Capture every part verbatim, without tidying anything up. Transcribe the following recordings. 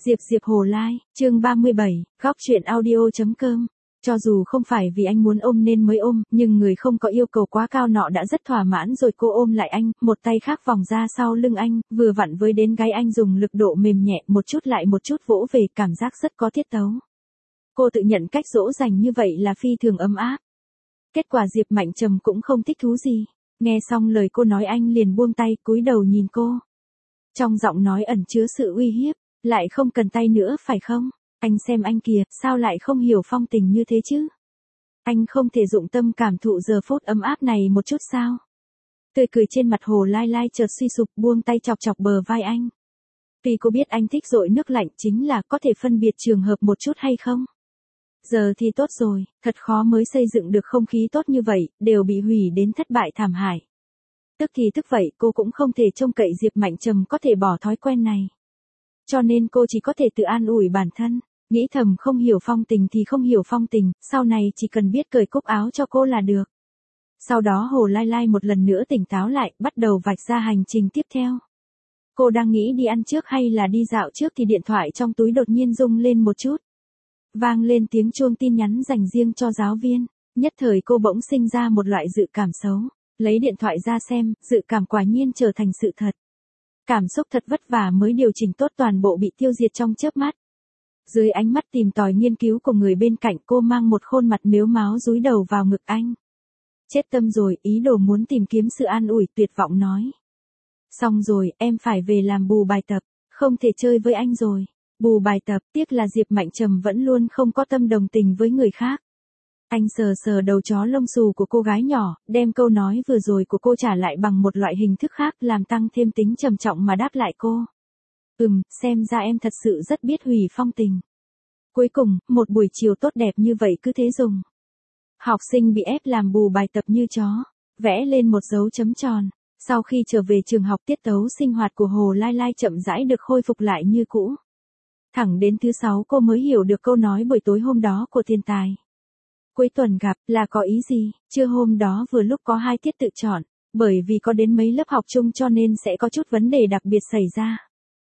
Diệp Diệp Hồ Lai, chương ba mươi bảy, góc chuyện audio.com. Cho dù không phải vì anh muốn ôm nên mới ôm, nhưng người không có yêu cầu quá cao nọ đã rất thỏa mãn rồi. Cô ôm lại anh, một tay khác vòng ra sau lưng anh, vừa vặn với đến gáy anh, dùng lực độ mềm nhẹ một chút lại một chút vỗ về, cảm giác rất có tiết tấu. Cô tự nhận cách dỗ dành như vậy là phi thường ấm áp. Kết quả Diệp Mạnh Trầm cũng không thích thú gì. Nghe xong lời cô nói anh liền buông tay, cúi đầu nhìn cô. Trong giọng nói ẩn chứa sự uy hiếp. Lại không cần tay nữa phải không? Anh xem anh kìa, sao lại không hiểu phong tình như thế chứ? Anh không thể dụng tâm cảm thụ giờ phút ấm áp này một chút sao? Tươi cười trên mặt Hồ Lai Lai chợt suy sụp, buông tay chọc chọc bờ vai anh. Vì cô biết anh thích dội nước lạnh, chính là có thể phân biệt trường hợp một chút hay không? Giờ thì tốt rồi, thật khó mới xây dựng được không khí tốt như vậy, đều bị hủy đến thất bại thảm hại. Tức thì tức vậy, cô cũng không thể trông cậy Diệp Mạnh Trầm có thể bỏ thói quen này. Cho nên cô chỉ có thể tự an ủi bản thân, nghĩ thầm không hiểu phong tình thì không hiểu phong tình, sau này chỉ cần biết cởi cúc áo cho cô là được. Sau đó Hồ Lai Lai một lần nữa tỉnh táo lại, bắt đầu vạch ra hành trình tiếp theo. Cô đang nghĩ đi ăn trước hay là đi dạo trước thì điện thoại trong túi đột nhiên rung lên một chút. Vang lên tiếng chuông tin nhắn dành riêng cho giáo viên, nhất thời cô bỗng sinh ra một loại dự cảm xấu, lấy điện thoại ra xem, dự cảm quả nhiên trở thành sự thật. Cảm xúc thật vất vả mới điều chỉnh tốt toàn bộ bị tiêu diệt trong chớp mắt. Dưới ánh mắt tìm tòi nghiên cứu của người bên cạnh, cô mang một khuôn mặt mếu máo dúi đầu vào ngực anh. Chết tâm rồi, ý đồ muốn tìm kiếm sự an ủi, tuyệt vọng nói. Xong rồi, em phải về làm bù bài tập, không thể chơi với anh rồi. Bù bài tập, tiếc là Diệp Mạnh Trầm vẫn luôn không có tâm đồng tình với người khác. Anh sờ sờ đầu chó lông xù của cô gái nhỏ, đem câu nói vừa rồi của cô trả lại bằng một loại hình thức khác, làm tăng thêm tính trầm trọng mà đáp lại cô. Ừm, xem ra em thật sự rất biết hủy phong tình. Cuối cùng, một buổi chiều tốt đẹp như vậy cứ thế dùng. Học sinh bị ép làm bù bài tập như chó, vẽ lên một dấu chấm tròn. Sau khi trở về trường học, tiết tấu sinh hoạt của Hồ Lai Lai chậm rãi được khôi phục lại như cũ. Thẳng đến thứ sáu cô mới hiểu được câu nói buổi tối hôm đó của thiên tài. Cuối tuần gặp, là có ý gì? Trưa hôm đó vừa lúc có hai tiết tự chọn, bởi vì có đến mấy lớp học chung cho nên sẽ có chút vấn đề đặc biệt xảy ra.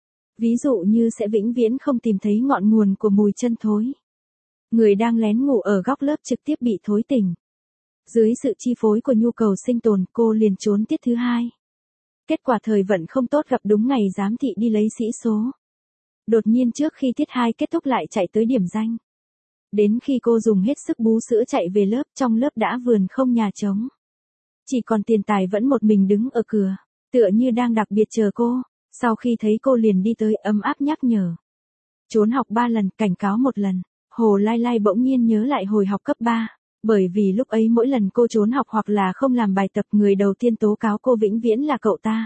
Ví dụ như sẽ vĩnh viễn không tìm thấy ngọn nguồn của mùi chân thối. Người đang lén ngủ ở góc lớp trực tiếp bị thối tỉnh. Dưới sự chi phối của nhu cầu sinh tồn, cô liền trốn tiết thứ hai. Kết quả thời vận không tốt, gặp đúng ngày giám thị đi lấy sĩ số. Đột nhiên trước khi tiết hai kết thúc lại chạy tới điểm danh. Đến khi cô dùng hết sức bú sữa chạy về lớp, trong lớp đã vườn không nhà trống. Chỉ còn tiền tài vẫn một mình đứng ở cửa, tựa như đang đặc biệt chờ cô. Sau khi thấy cô liền đi tới, ấm áp nhắc nhở. Trốn học ba lần, cảnh cáo một lần. Hồ Lai Lai bỗng nhiên nhớ lại hồi học cấp ba. Bởi vì lúc ấy mỗi lần cô trốn học hoặc là không làm bài tập, người đầu tiên tố cáo cô vĩnh viễn là cậu ta.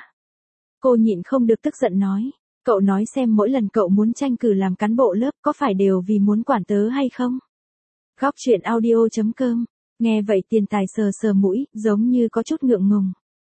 Cô nhịn không được tức giận nói. Cậu nói xem, mỗi lần cậu muốn tranh cử làm cán bộ lớp có phải đều vì muốn quản tớ hay không? Góc chuyện audio.com. Nghe vậy tiền tài sờ sờ mũi, giống như có chút ngượng ngùng.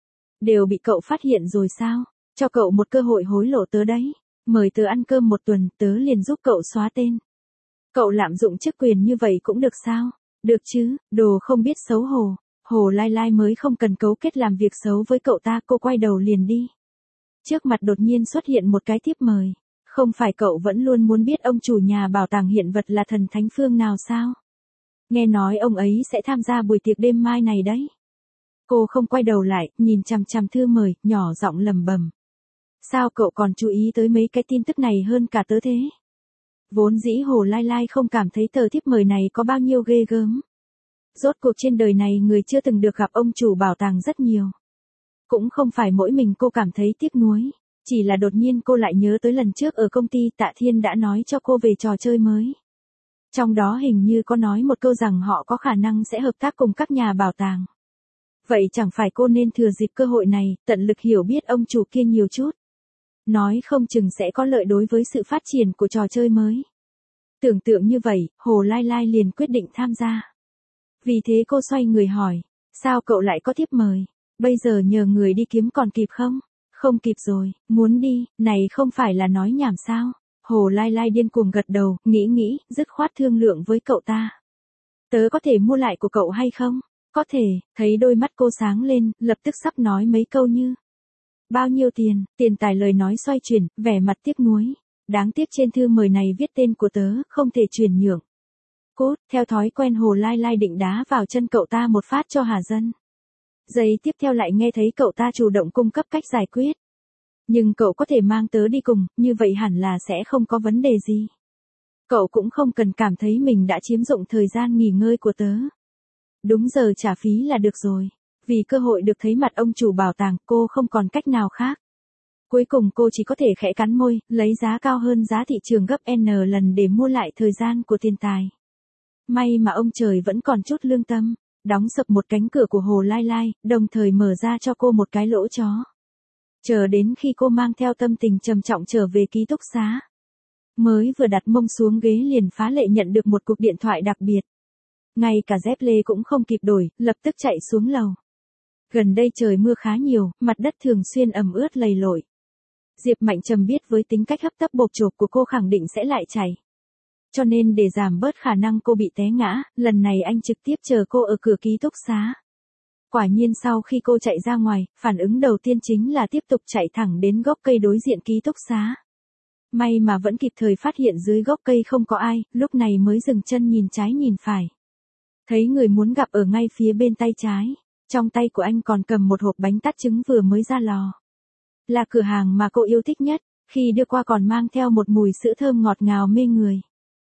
Đều bị cậu phát hiện rồi sao? Cho cậu một cơ hội hối lộ tớ đấy. Mời tớ ăn cơm một tuần, tớ liền giúp cậu xóa tên. Cậu lạm dụng chức quyền như vậy cũng được sao? Được chứ, đồ không biết xấu hổ. Hồ Lai Lai mới không cần cấu kết làm việc xấu với cậu ta, cô quay đầu liền đi. Trước mặt đột nhiên xuất hiện một cái thiếp mời. Không phải cậu vẫn luôn muốn biết ông chủ nhà bảo tàng hiện vật là thần thánh phương nào sao? Nghe nói ông ấy sẽ tham gia buổi tiệc đêm mai này đấy. Cô không quay đầu lại, nhìn chằm chằm thư mời, nhỏ giọng lẩm bẩm. Sao cậu còn chú ý tới mấy cái tin tức này hơn cả tớ thế? Vốn dĩ Hồ Lai Lai không cảm thấy tờ thiếp mời này có bao nhiêu ghê gớm. Rốt cuộc trên đời này người chưa từng được gặp ông chủ bảo tàng rất nhiều. Cũng không phải mỗi mình cô cảm thấy tiếc nuối, chỉ là đột nhiên cô lại nhớ tới lần trước ở công ty Tạ Thiên đã nói cho cô về trò chơi mới. Trong đó hình như có nói một câu rằng họ có khả năng sẽ hợp tác cùng các nhà bảo tàng. Vậy chẳng phải cô nên thừa dịp cơ hội này, tận lực hiểu biết ông chủ kia nhiều chút. Nói không chừng sẽ có lợi đối với sự phát triển của trò chơi mới. Tưởng tượng như vậy, Hồ Lai Lai liền quyết định tham gia. Vì thế cô xoay người hỏi, sao cậu lại có thiếp mời? Bây giờ nhờ người đi kiếm còn kịp không? Không kịp rồi, muốn đi, này không phải là nói nhảm sao? Hồ Lai Lai điên cuồng gật đầu, nghĩ nghĩ, dứt khoát thương lượng với cậu ta. Tớ có thể mua lại của cậu hay không? Có thể, thấy đôi mắt cô sáng lên, lập tức sắp nói mấy câu như. Bao nhiêu tiền? Tiền tài lời nói xoay chuyển, vẻ mặt tiếc nuối. Đáng tiếc trên thư mời này viết tên của tớ, không thể chuyển nhượng. Cút, theo thói quen Hồ Lai Lai định đá vào chân cậu ta một phát cho Hà Dân. Giây tiếp theo lại nghe thấy cậu ta chủ động cung cấp cách giải quyết. Nhưng cậu có thể mang tớ đi cùng, như vậy hẳn là sẽ không có vấn đề gì. Cậu cũng không cần cảm thấy mình đã chiếm dụng thời gian nghỉ ngơi của tớ. Đúng giờ trả phí là được rồi. Vì cơ hội được thấy mặt ông chủ bảo tàng, cô không còn cách nào khác. Cuối cùng cô chỉ có thể khẽ cắn môi, lấy giá cao hơn giá thị trường gấp N lần để mua lại thời gian của tiền tài. May mà ông trời vẫn còn chút lương tâm, đóng sập một cánh cửa của Hồ Lai Lai, đồng thời mở ra cho cô một cái lỗ chó. Chờ đến khi cô mang theo tâm tình trầm trọng trở về ký túc xá. Mới vừa đặt mông xuống ghế liền phá lệ nhận được một cuộc điện thoại đặc biệt. Ngay cả dép lê cũng không kịp đổi, lập tức chạy xuống lầu. Gần đây trời mưa khá nhiều, mặt đất thường xuyên ẩm ướt lầy lội. Diệp Mạnh Trầm biết với tính cách hấp tấp bộp chộp của cô khẳng định sẽ lại chảy. Cho nên để giảm bớt khả năng cô bị té ngã, lần này anh trực tiếp chờ cô ở cửa ký túc xá. Quả nhiên sau khi cô chạy ra ngoài, phản ứng đầu tiên chính là tiếp tục chạy thẳng đến gốc cây đối diện ký túc xá. May mà vẫn kịp thời phát hiện dưới gốc cây không có ai, lúc này mới dừng chân nhìn trái nhìn phải. Thấy người muốn gặp ở ngay phía bên tay trái, trong tay của anh còn cầm một hộp bánh tát trứng vừa mới ra lò. Là cửa hàng mà cô yêu thích nhất, khi đưa qua còn mang theo một mùi sữa thơm ngọt ngào mê người.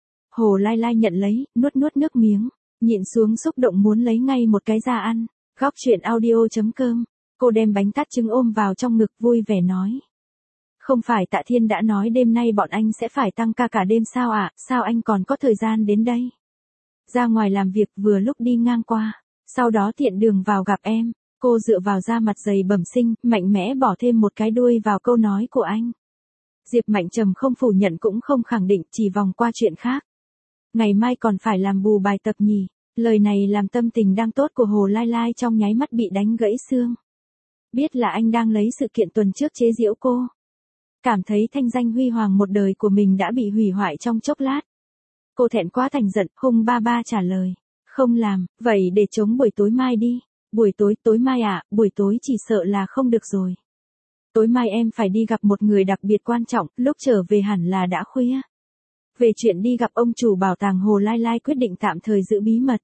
Hồ Lai Lai nhận lấy, nuốt nuốt nước miếng, nhịn xuống xúc động muốn lấy ngay một cái ra ăn. Góc chuyện audio chấm com, cô đem bánh tát trứng ôm vào trong ngực vui vẻ nói. Không phải Tạ Thiên đã nói đêm nay bọn anh sẽ phải tăng ca cả đêm sao ạ, à? Sao anh còn có thời gian đến đây? Ra ngoài làm việc vừa lúc đi ngang qua, sau đó tiện đường vào gặp em. Cô dựa vào da mặt dày bẩm sinh, mạnh mẽ bỏ thêm một cái đuôi vào câu nói của anh. Diệp Mạnh Trầm không phủ nhận cũng không khẳng định, chỉ vòng qua chuyện khác. Ngày mai còn phải làm bù bài tập nhỉ? Lời này làm tâm tình đang tốt của Hồ Lai Lai trong nháy mắt bị đánh gãy xương. Biết là anh đang lấy sự kiện tuần trước chế giễu cô. Cảm thấy thanh danh huy hoàng một đời của mình đã bị hủy hoại trong chốc lát. Cô thẹn quá thành giận, hung ba ba trả lời. Không làm, vậy để chống buổi tối mai đi. Buổi tối, tối mai à, buổi tối chỉ sợ là không được rồi. Tối mai em phải đi gặp một người đặc biệt quan trọng, lúc trở về hẳn là đã khuya. Về chuyện đi gặp ông chủ bảo tàng Hồ Lai Lai quyết định tạm thời giữ bí mật.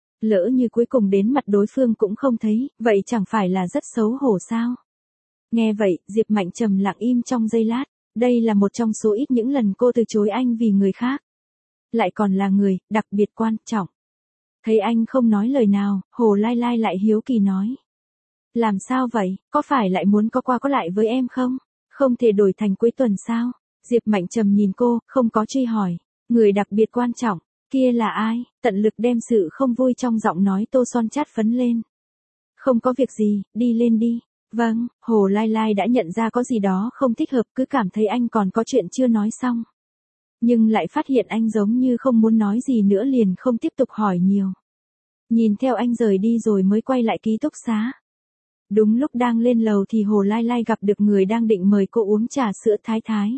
Lỡ như cuối cùng đến mặt đối phương cũng không thấy, vậy chẳng phải là rất xấu hổ sao? Nghe vậy, Diệp Mạnh Trầm lặng im trong giây lát, đây là một trong số ít những lần cô từ chối anh vì người khác. Lại còn là người, đặc biệt quan trọng. Thấy anh không nói lời nào, Hồ Lai Lai lại hiếu kỳ nói. Làm sao vậy, có phải lại muốn có qua có lại với em không? Không thể đổi thành cuối tuần sao? Diệp Mạnh Trầm nhìn cô, không có truy hỏi. Người đặc biệt quan trọng, kia là ai? Tận lực đem sự không vui trong giọng nói tô son chát phấn lên. Không có việc gì, đi lên đi. Vâng, Hồ Lai Lai đã nhận ra có gì đó không thích hợp, cứ cảm thấy anh còn có chuyện chưa nói xong. Nhưng lại phát hiện anh giống như không muốn nói gì nữa liền không tiếp tục hỏi nhiều. Nhìn theo anh rời đi rồi mới quay lại ký túc xá. Đúng lúc đang lên lầu thì Hồ Lai Lai gặp được người đang định mời cô uống trà sữa Thái Thái.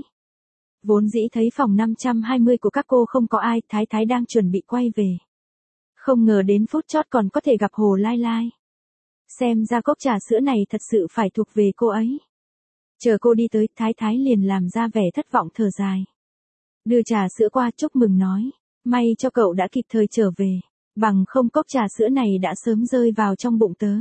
Vốn dĩ thấy phòng năm trăm hai mươi của các cô không có ai, Thái Thái đang chuẩn bị quay về. Không ngờ đến phút chót còn có thể gặp Hồ Lai Lai. Xem ra cốc trà sữa này thật sự phải thuộc về cô ấy. Chờ cô đi tới, Thái Thái liền làm ra vẻ thất vọng thở dài. Đưa trà sữa qua chúc mừng nói. May cho cậu đã kịp thời trở về. Bằng không cốc trà sữa này đã sớm rơi vào trong bụng tớ.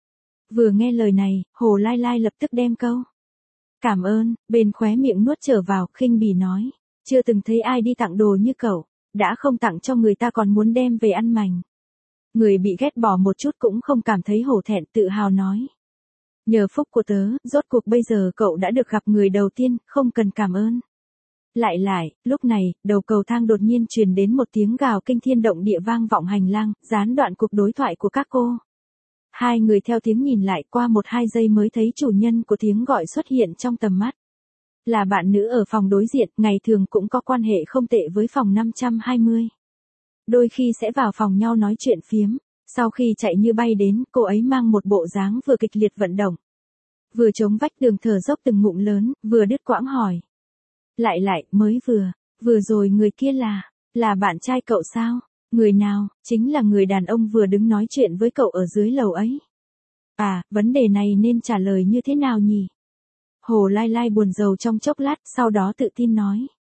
Vừa nghe lời này, Hồ Lai Lai lập tức đem câu. Cảm ơn, bên khóe miệng nuốt trở vào, khinh bỉ nói. Chưa từng thấy ai đi tặng đồ như cậu. Đã không tặng cho người ta còn muốn đem về ăn mành. Người bị ghét bỏ một chút cũng không cảm thấy hổ thẹn, tự hào nói. Nhờ phúc của tớ, rốt cuộc bây giờ cậu đã được gặp người đầu tiên, không cần cảm ơn. Lại lại, lúc này, đầu cầu thang đột nhiên truyền đến một tiếng gào kinh thiên động địa vang vọng hành lang, gián đoạn cuộc đối thoại của các cô. Hai người theo tiếng nhìn lại, qua một hai giây mới thấy chủ nhân của tiếng gọi xuất hiện trong tầm mắt. Là bạn nữ ở phòng đối diện, ngày thường cũng có quan hệ không tệ với phòng năm trăm hai mươi. Đôi khi sẽ vào phòng nhau nói chuyện phiếm. Sau khi chạy như bay đến, cô ấy mang một bộ dáng vừa kịch liệt vận động. Vừa chống vách tường thở dốc từng ngụm lớn, vừa đứt quãng hỏi. Lại lại, mới vừa, vừa rồi người kia là, là bạn trai cậu sao? Người nào? Chính là người đàn ông vừa đứng nói chuyện với cậu ở dưới lầu ấy. À, vấn đề này nên trả lời như thế nào nhỉ? Hồ Lai Lai buồn rầu trong chốc lát, sau đó tự tin nói.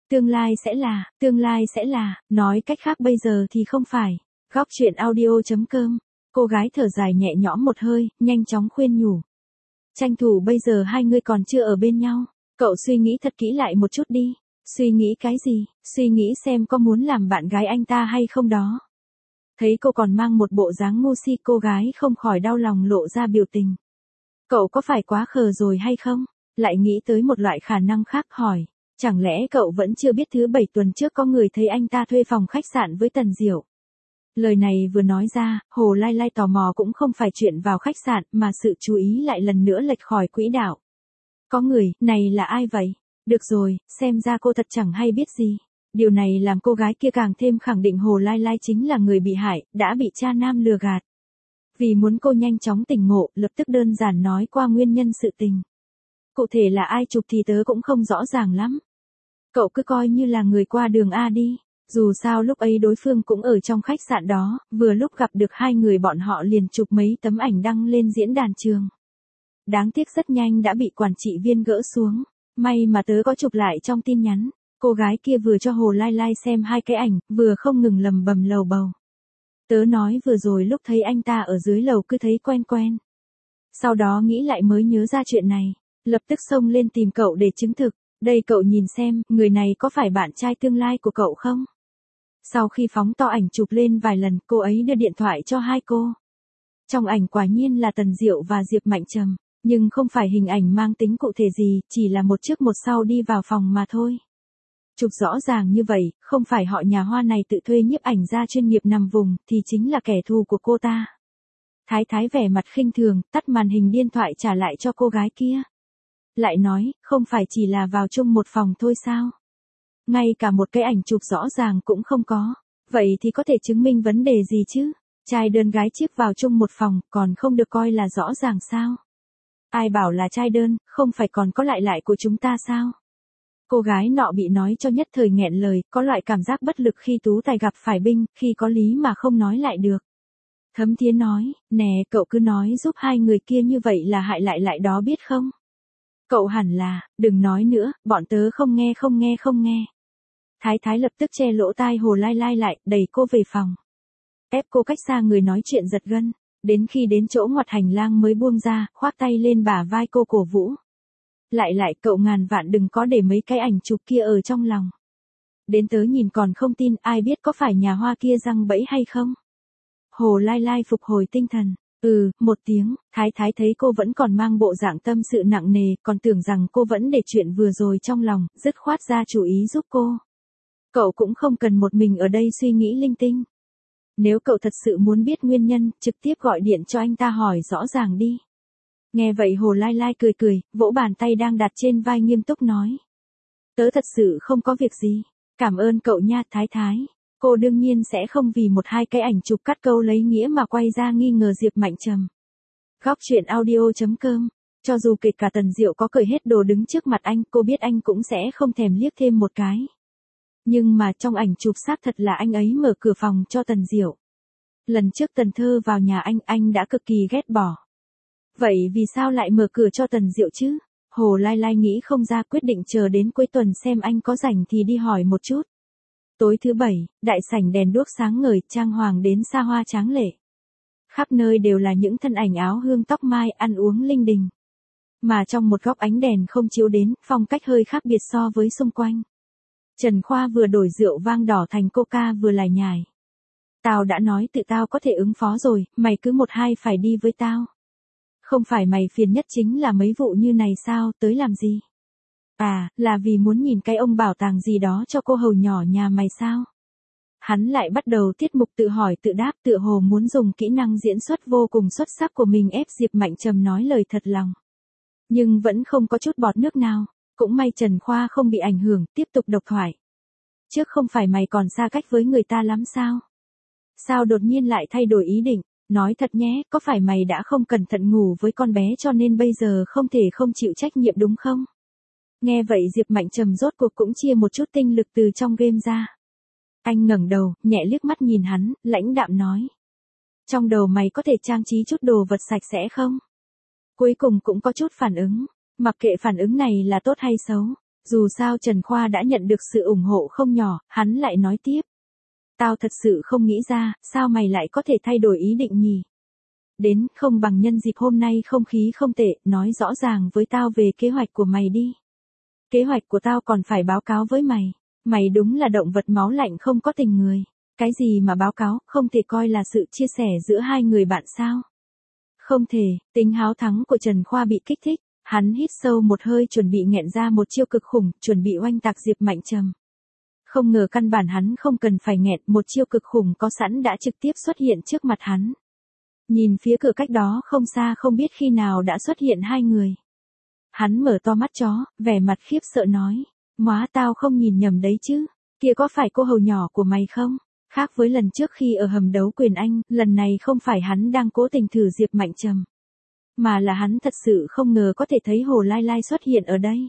Tương lai sẽ là, tương lai sẽ là, nói cách khác bây giờ thì không phải. Góc chuyện audio.com. Cô gái thở dài nhẹ nhõm một hơi, nhanh chóng khuyên nhủ. Tranh thủ bây giờ hai người còn chưa ở bên nhau. Cậu suy nghĩ thật kỹ lại một chút đi. Suy nghĩ cái gì? Suy nghĩ xem có muốn làm bạn gái anh ta hay không đó. Thấy cô còn mang một bộ dáng ngu si, cô gái không khỏi đau lòng lộ ra biểu tình. Cậu có phải quá khờ rồi hay không? Lại nghĩ tới một loại khả năng khác hỏi. Chẳng lẽ cậu vẫn chưa biết thứ bảy tuần trước có người thấy anh ta thuê phòng khách sạn với Tần Diệu? Lời này vừa nói ra, Hồ Lai Lai tò mò cũng không phải chuyện vào khách sạn mà sự chú ý lại lần nữa lệch khỏi quỹ đạo. Có người, này là ai vậy? Được rồi, xem ra cô thật chẳng hay biết gì. Điều này làm cô gái kia càng thêm khẳng định Hồ Lai Lai chính là người bị hại, đã bị cha nam lừa gạt. Vì muốn cô nhanh chóng tỉnh ngộ, lập tức đơn giản nói qua nguyên nhân sự tình. Cụ thể là ai chụp thì tớ cũng không rõ ràng lắm. Cậu cứ coi như là người qua đường A đi. Dù sao lúc ấy đối phương cũng ở trong khách sạn đó, vừa lúc gặp được hai người bọn họ liền chụp mấy tấm ảnh đăng lên diễn đàn trường. Đáng tiếc rất nhanh đã bị quản trị viên gỡ xuống. May mà tớ có chụp lại trong tin nhắn. Cô gái kia vừa cho Hồ Lai Lai xem hai cái ảnh, vừa không ngừng lầm bầm lầu bầu. Tớ nói vừa rồi lúc thấy anh ta ở dưới lầu cứ thấy quen quen. Sau đó nghĩ lại mới nhớ ra chuyện này, lập tức xông lên tìm cậu để chứng thực. Đây cậu nhìn xem, người này có phải bạn trai tương lai của cậu không? Sau khi phóng to ảnh chụp lên vài lần, cô ấy đưa điện thoại cho hai cô. Trong ảnh quả nhiên là Tần Diệu và Diệp Mạnh Trầm, nhưng không phải hình ảnh mang tính cụ thể gì, chỉ là một trước một sau đi vào phòng mà thôi. Chụp rõ ràng như vậy, không phải họ nhà Hoa này tự thuê nhiếp ảnh gia chuyên nghiệp nằm vùng, thì chính là kẻ thù của cô ta. Thái Thái vẻ mặt khinh thường, tắt màn hình điện thoại trả lại cho cô gái kia. Lại nói, không phải chỉ là vào chung một phòng thôi sao? Ngay cả một cái ảnh chụp rõ ràng cũng không có. Vậy thì có thể chứng minh vấn đề gì chứ? Trai đơn gái chiếc vào chung một phòng, còn không được coi là rõ ràng sao? Ai bảo là trai đơn, không phải còn có lại lại của chúng ta sao? Cô gái nọ bị nói cho nhất thời nghẹn lời, có loại cảm giác bất lực khi tú tài gặp phải binh, khi có lý mà không nói lại được. Thấm Thiến nói, nè cậu cứ nói giúp hai người kia như vậy là hại lại lại đó biết không? Cậu hẳn là, đừng nói nữa, bọn tớ không nghe không nghe không nghe. Thái Thái lập tức che lỗ tai Hồ Lai Lai lại, đẩy cô về phòng. Ép cô cách xa người nói chuyện giật gân, đến khi đến chỗ ngoặt hành lang mới buông ra, khoác tay lên bả vai cô cổ vũ. Lại lại cậu ngàn vạn đừng có để mấy cái ảnh chụp kia ở trong lòng. Đến tớ nhìn còn không tin, ai biết có phải nhà Hoa kia răng bẫy hay không? Hồ Lai Lai phục hồi tinh thần. Ừ, một tiếng, Thái Thái thấy cô vẫn còn mang bộ dạng tâm sự nặng nề, còn tưởng rằng cô vẫn để chuyện vừa rồi trong lòng, dứt khoát ra chủ ý giúp cô. Cậu cũng không cần một mình ở đây suy nghĩ linh tinh. Nếu cậu thật sự muốn biết nguyên nhân, trực tiếp gọi điện cho anh ta hỏi rõ ràng đi. Nghe vậy Hồ Lai Lai cười cười, vỗ bàn tay đang đặt trên vai nghiêm túc nói. Tớ thật sự không có việc gì, cảm ơn cậu nha Thái Thái. Cô đương nhiên sẽ không vì một hai cái ảnh chụp cắt câu lấy nghĩa mà quay ra nghi ngờ Diệp Mạnh Trầm. Góc chuyện audio.com. Cho dù kể cả Tần Diệu có cởi hết đồ đứng trước mặt anh, cô biết anh cũng sẽ không thèm liếc thêm một cái. Nhưng mà trong ảnh chụp xác thật là anh ấy mở cửa phòng cho Tần Diệu. Lần trước Tần Thơ vào nhà anh, anh đã cực kỳ ghét bỏ. Vậy vì sao lại mở cửa cho Tần Diệu chứ? Hồ Lai Lai nghĩ không ra, quyết định chờ đến cuối tuần xem anh có rảnh thì đi hỏi một chút. Tối thứ bảy, đại sảnh đèn đuốc sáng ngời, trang hoàng đến xa hoa tráng lệ. Khắp nơi đều là những thân ảnh áo hương tóc mai ăn uống linh đình. Mà trong một góc ánh đèn không chiếu đến, phong cách hơi khác biệt so với xung quanh. Trần Khoa vừa đổi rượu vang đỏ thành coca vừa lải nhải. Tao đã nói tự tao có thể ứng phó rồi, mày cứ một hai phải đi với tao. Không phải mày phiền nhất chính là mấy vụ như này sao, tới làm gì? À, là vì muốn nhìn cái ông bảo tàng gì đó cho cô hầu nhỏ nhà mày sao? Hắn lại bắt đầu tiết mục tự hỏi tự đáp, tựa hồ muốn dùng kỹ năng diễn xuất vô cùng xuất sắc của mình ép Diệp Mạnh Trầm nói lời thật lòng. Nhưng vẫn không có chút bọt nước nào, cũng may Trần Khoa không bị ảnh hưởng, tiếp tục độc thoại. Trước không phải mày còn xa cách với người ta lắm sao? Sao đột nhiên lại thay đổi ý định? Nói thật nhé, có phải mày đã không cẩn thận ngủ với con bé cho nên bây giờ không thể không chịu trách nhiệm đúng không? Nghe vậy Diệp Mạnh Trầm rốt cuộc cũng chia một chút tinh lực từ trong game ra. Anh ngẩng đầu, nhẹ liếc mắt nhìn hắn, lãnh đạm nói. Trong đầu mày có thể trang trí chút đồ vật sạch sẽ không? Cuối cùng cũng có chút phản ứng. Mặc kệ phản ứng này là tốt hay xấu. Dù sao Trần Khoa đã nhận được sự ủng hộ không nhỏ, hắn lại nói tiếp. Tao thật sự không nghĩ ra, sao mày lại có thể thay đổi ý định nhỉ? Đến, không bằng nhân dịp hôm nay không khí không tệ, nói rõ ràng với tao về kế hoạch của mày đi. Kế hoạch của tao còn phải báo cáo với mày. Mày đúng là động vật máu lạnh không có tình người. Cái gì mà báo cáo, không thể coi là sự chia sẻ giữa hai người bạn sao? Không thể, tính háo thắng của Trần Khoa bị kích thích. Hắn hít sâu một hơi chuẩn bị nghẹn ra một chiêu cực khủng, chuẩn bị oanh tạc Diệp Mạnh Trầm. Không ngờ căn bản hắn không cần phải nghẹn, một chiêu cực khủng có sẵn đã trực tiếp xuất hiện trước mặt hắn. Nhìn phía cửa cách đó không xa không biết khi nào đã xuất hiện hai người. Hắn mở to mắt chó, vẻ mặt khiếp sợ nói. Móa tao không nhìn nhầm đấy chứ, kia có phải cô hầu nhỏ của mày không? Khác với lần trước khi ở hầm đấu quyền anh, lần này không phải hắn đang cố tình thử Diệp Mạnh Trầm. Mà là hắn thật sự không ngờ có thể thấy Hồ Lai Lai xuất hiện ở đây.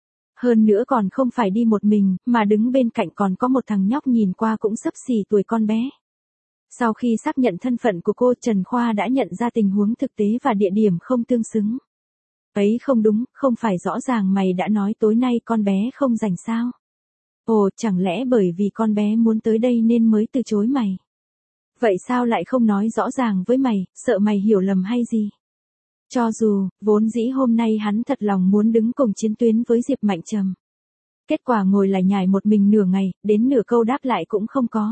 Hơn nữa còn không phải đi một mình, mà đứng bên cạnh còn có một thằng nhóc nhìn qua cũng xấp xỉ tuổi con bé. Sau khi xác nhận thân phận của cô, Trần Khoa đã nhận ra tình huống thực tế và địa điểm không tương xứng. Ấy không đúng, không phải rõ ràng mày đã nói tối nay con bé không rảnh sao? Ồ, chẳng lẽ bởi vì con bé muốn tới đây nên mới từ chối mày? Vậy sao lại không nói rõ ràng với mày, sợ mày hiểu lầm hay gì? Cho dù, vốn dĩ hôm nay hắn thật lòng muốn đứng cùng chiến tuyến với Diệp Mạnh Trầm. Kết quả ngồi lại nhải một mình nửa ngày, đến nửa câu đáp lại cũng không có.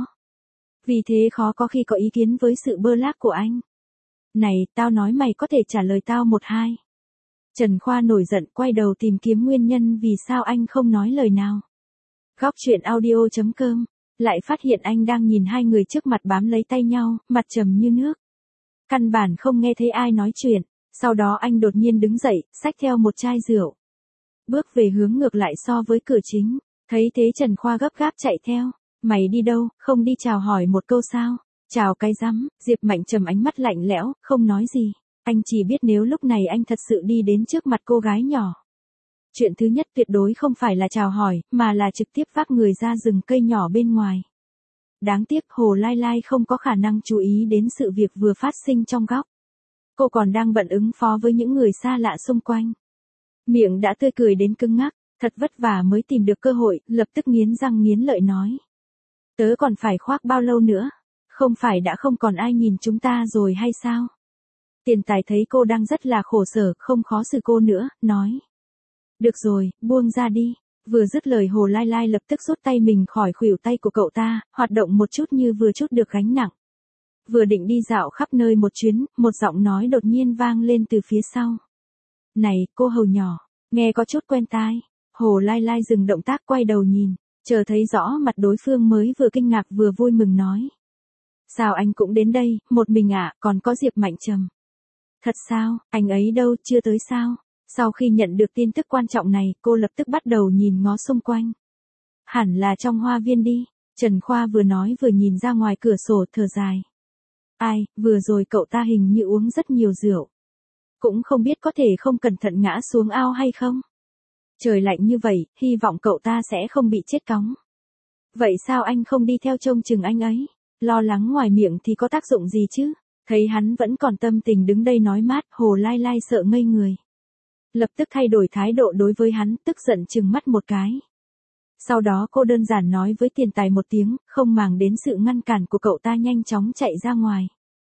Vì thế khó có khi có ý kiến với sự bơ lác của anh. Này, tao nói mày có thể trả lời tao một hai. Trần Khoa nổi giận quay đầu tìm kiếm nguyên nhân vì sao anh không nói lời nào. Góc truyện audio chấm com, lại phát hiện anh đang nhìn hai người trước mặt bám lấy tay nhau, mặt trầm như nước. Căn bản không nghe thấy ai nói chuyện. Sau đó anh đột nhiên đứng dậy, xách theo một chai rượu. Bước về hướng ngược lại so với cửa chính. Thấy thế Trần Khoa gấp gáp chạy theo. Mày đi đâu, không đi chào hỏi một câu sao? Chào cái rắm, Diệp Mạnh Trầm ánh mắt lạnh lẽo, không nói gì. Anh chỉ biết nếu lúc này anh thật sự đi đến trước mặt cô gái nhỏ. Chuyện thứ nhất tuyệt đối không phải là chào hỏi, mà là trực tiếp vác người ra rừng cây nhỏ bên ngoài. Đáng tiếc Hồ Lai Lai không có khả năng chú ý đến sự việc vừa phát sinh trong góc. Cô còn đang bận ứng phó với những người xa lạ xung quanh. Miệng đã tươi cười đến cứng ngắc, thật vất vả mới tìm được cơ hội, lập tức nghiến răng nghiến lợi nói. Tớ còn phải khoác bao lâu nữa? Không phải đã không còn ai nhìn chúng ta rồi hay sao? Tiền tài thấy cô đang rất là khổ sở, không khó xử cô nữa, nói. Được rồi, buông ra đi. Vừa dứt lời Hồ Lai Lai lập tức rút tay mình khỏi khuỷu tay của cậu ta, hoạt động một chút như vừa chút được gánh nặng. Vừa định đi dạo khắp nơi một chuyến, một giọng nói đột nhiên vang lên từ phía sau. Này, cô hầu nhỏ, nghe có chút quen tai. Hồ Lai Lai dừng động tác quay đầu nhìn, chờ thấy rõ mặt đối phương mới vừa kinh ngạc vừa vui mừng nói. Sao anh cũng đến đây, một mình ạ, à, còn có Diệp Mạnh Trầm. Thật sao, anh ấy đâu, chưa tới sao? Sau khi nhận được tin tức quan trọng này, cô lập tức bắt đầu nhìn ngó xung quanh. Hẳn là trong hoa viên đi, Trần Khoa vừa nói vừa nhìn ra ngoài cửa sổ thở dài. Ai, vừa rồi cậu ta hình như uống rất nhiều rượu. Cũng không biết có thể không cẩn thận ngã xuống ao hay không. Trời lạnh như vậy, hy vọng cậu ta sẽ không bị chết cóng. Vậy sao anh không đi theo trông chừng anh ấy? Lo lắng ngoài miệng thì có tác dụng gì chứ? Thấy hắn vẫn còn tâm tình đứng đây nói mát, Hồ Lai Lai sợ ngây người. Lập tức thay đổi thái độ đối với hắn, tức giận chừng mắt một cái. Sau đó cô đơn giản nói với tiền tài một tiếng, không màng đến sự ngăn cản của cậu ta nhanh chóng chạy ra ngoài.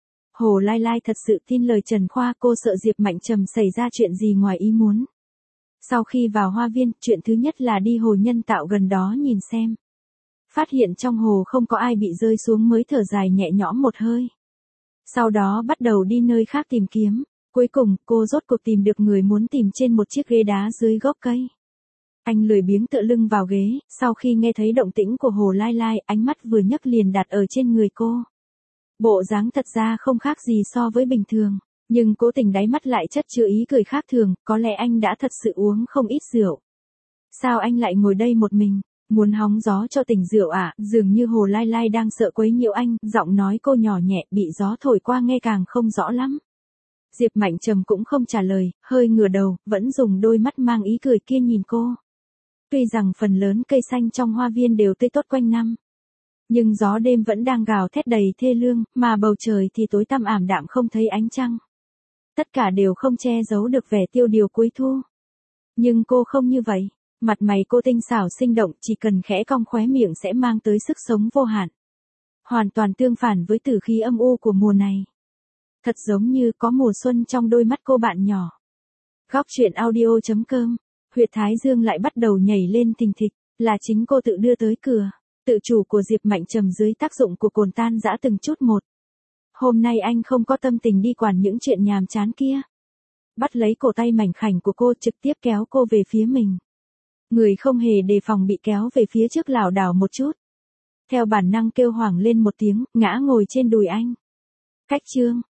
Hồ Lai Lai thật sự tin lời Trần Khoa, cô sợ Diệp Mạnh Trầm xảy ra chuyện gì ngoài ý muốn. Sau khi vào hoa viên, chuyện thứ nhất là đi hồ nhân tạo gần đó nhìn xem. Phát hiện trong hồ không có ai bị rơi xuống mới thở dài nhẹ nhõm một hơi. Sau đó bắt đầu đi nơi khác tìm kiếm. Cuối cùng, cô rốt cuộc tìm được người muốn tìm trên một chiếc ghế đá dưới gốc cây. Anh lười biếng tựa lưng vào ghế, sau khi nghe thấy động tĩnh của Hồ Lai Lai, ánh mắt vừa nhấc liền đặt ở trên người cô. Bộ dáng thật ra không khác gì so với bình thường, nhưng cố tình đáy mắt lại chất chứa ý cười khác thường, có lẽ anh đã thật sự uống không ít rượu. Sao anh lại ngồi đây một mình, muốn hóng gió cho tỉnh rượu à? Dường như Hồ Lai Lai đang sợ quấy nhiễu anh, giọng nói cô nhỏ nhẹ, bị gió thổi qua nghe càng không rõ lắm. Diệp Mạnh Trầm cũng không trả lời, hơi ngửa đầu, vẫn dùng đôi mắt mang ý cười kia nhìn cô. Tuy rằng phần lớn cây xanh trong hoa viên đều tươi tốt quanh năm, nhưng gió đêm vẫn đang gào thét đầy thê lương, mà bầu trời thì tối tăm ảm đạm không thấy ánh trăng. Tất cả đều không che giấu được vẻ tiêu điều cuối thu. Nhưng cô không như vậy. Mặt mày cô tinh xảo sinh động, chỉ cần khẽ cong khóe miệng sẽ mang tới sức sống vô hạn. Hoàn toàn tương phản với tử khí âm u của mùa này. Thật giống như có mùa xuân trong đôi mắt cô bạn nhỏ. Góc truyện audio chấm com. Huyệt thái dương lại bắt đầu nhảy lên thình thịch, là chính cô tự đưa tới cửa. Tự chủ của Diệp Mạnh Trầm dưới tác dụng của cồn tan rã từng chút một. Hôm nay anh không có tâm tình đi quản những chuyện nhàm chán kia. Bắt lấy cổ tay mảnh khảnh của cô, trực tiếp kéo cô về phía mình. Người không hề đề phòng bị kéo về phía trước lảo đảo một chút. Theo bản năng kêu hoảng lên một tiếng, ngã ngồi trên đùi anh. Cách chương.